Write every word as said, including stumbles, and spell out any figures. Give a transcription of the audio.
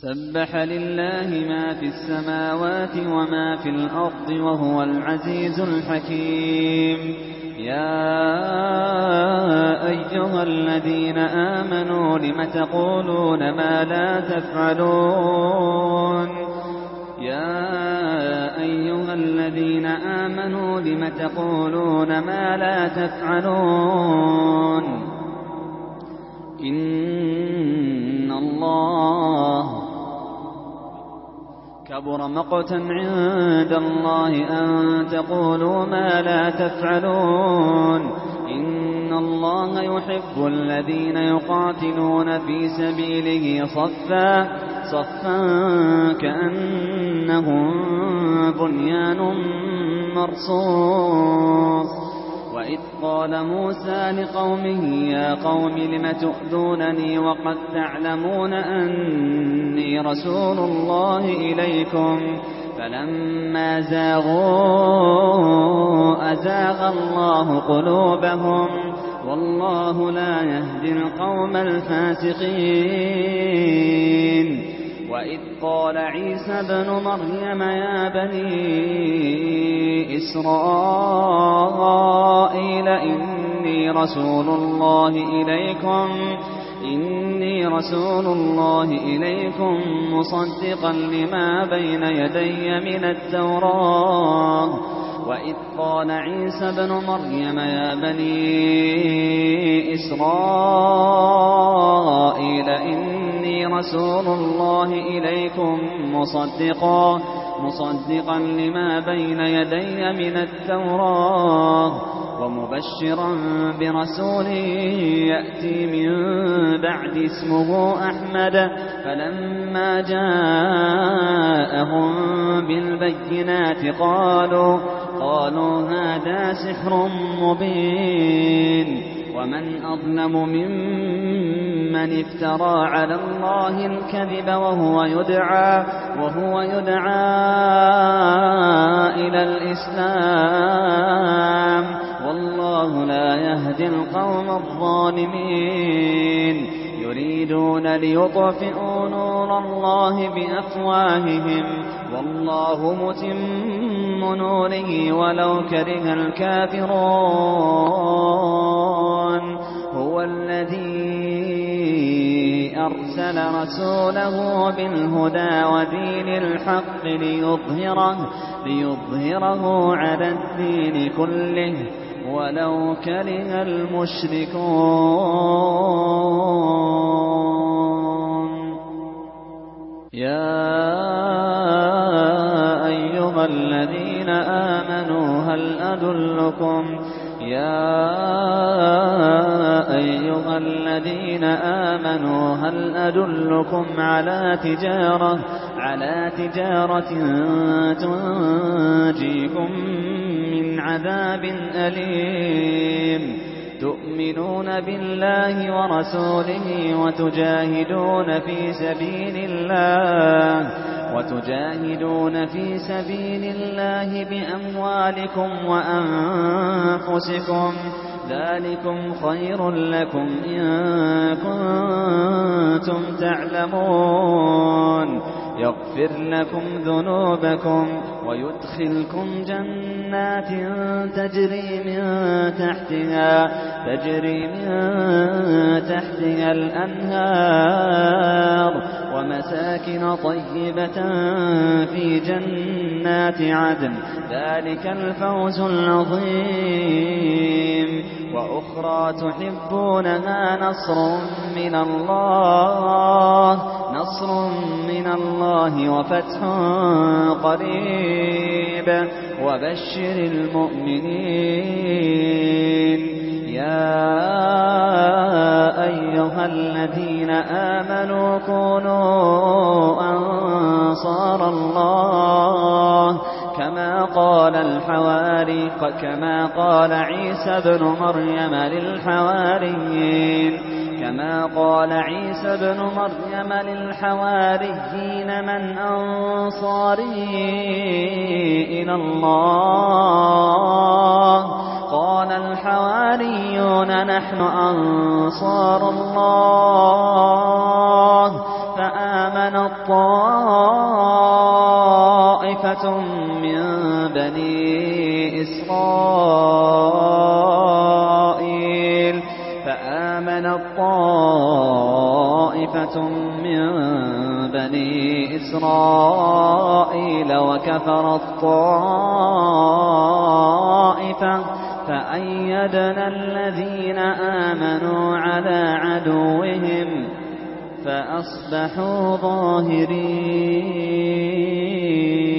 سبح لله ما في السماوات وما في الأرض وهو العزيز الحكيم. يا أيها الذين آمنوا لم تقولون ما لا تفعلون يا أيها الذين آمنوا لم تقولون ما لا تفعلون إن الله كبر مقتا عند الله أن تقولوا ما لا تفعلون إن الله يحب الذين يقاتلون في سبيله صفا صفا كأنهم بنيان مرصوص. وإذ قال موسى لقومه يا قوم لم تؤذونني وقد تعلمون أني رسول الله إليكم فلما زاغوا أزاغ الله قلوبهم والله لا يهدي القوم الفاسقين. وإذ قال عيسى ابن مريم يا بني إسرائيل إني رسول الله إليكم إني رسول الله إليكم مصدقا لما بين يدي من التوراة. وإذ قال عيسى ابن مريم يا بني إسرائيل إني رسول الله إليكم مصدقا مصدقا لما بين يدي من التوراة ومبشرا برسول يأتي من بعد اسمه أحمد. فلما جاءهم بالبينات قالوا قالوا هذا سحر مبين. ومن أظلم ممن افترى على الله الكذب وهو يدعى وهو يدعى إلى الإسلام والله لا يهدي القوم الظالمين. يريدون ليطفئوا نور الله بأفواههم والله متم نوره ولو كره الكافرون. هو الذي أرسل رسوله بالهدى ودين الحق ليظهره, ليظهره على الدين كله ولو كره المشركون. يا أيها الذين آمنوا هل أدلكم يا أيها الذين آمنوا هل أدلكم على تجارة على تجارة تنجيكم من عذاب أليم تؤمنون بالله ورسوله وتجاهدون في سبيل الله وتجاهدون في سبيل الله بأموالكم وأنفسكم ذلكم خير لكم إن كنتم تعلمون. يغفر لكم ذنوبكم ويدخلكم جنات تجري من تحتها تجري من تحتها الأنهار ومساكن طيبة في جنات عدن ذلك الفوز العظيم. وأخرى تحبونها نصر من الله نصر من الله وفتح قريب وبشر المؤمنين. يا أيها الذين آمنوا كونوا أنصار الله كما قال الحواري كما قال عيسى بن مريم للحواريين كما قال عيسى بن مريم للحواريين من أنصاري إلى الله قال الحواريون نحن أنصار الله فآمنت طائفة من بني إسرائيل فآمنت طائفة من بني إسرائيل وكفرت طائفة فأيدنا الذين آمنوا على عدوهم فأصبحوا ظاهرين.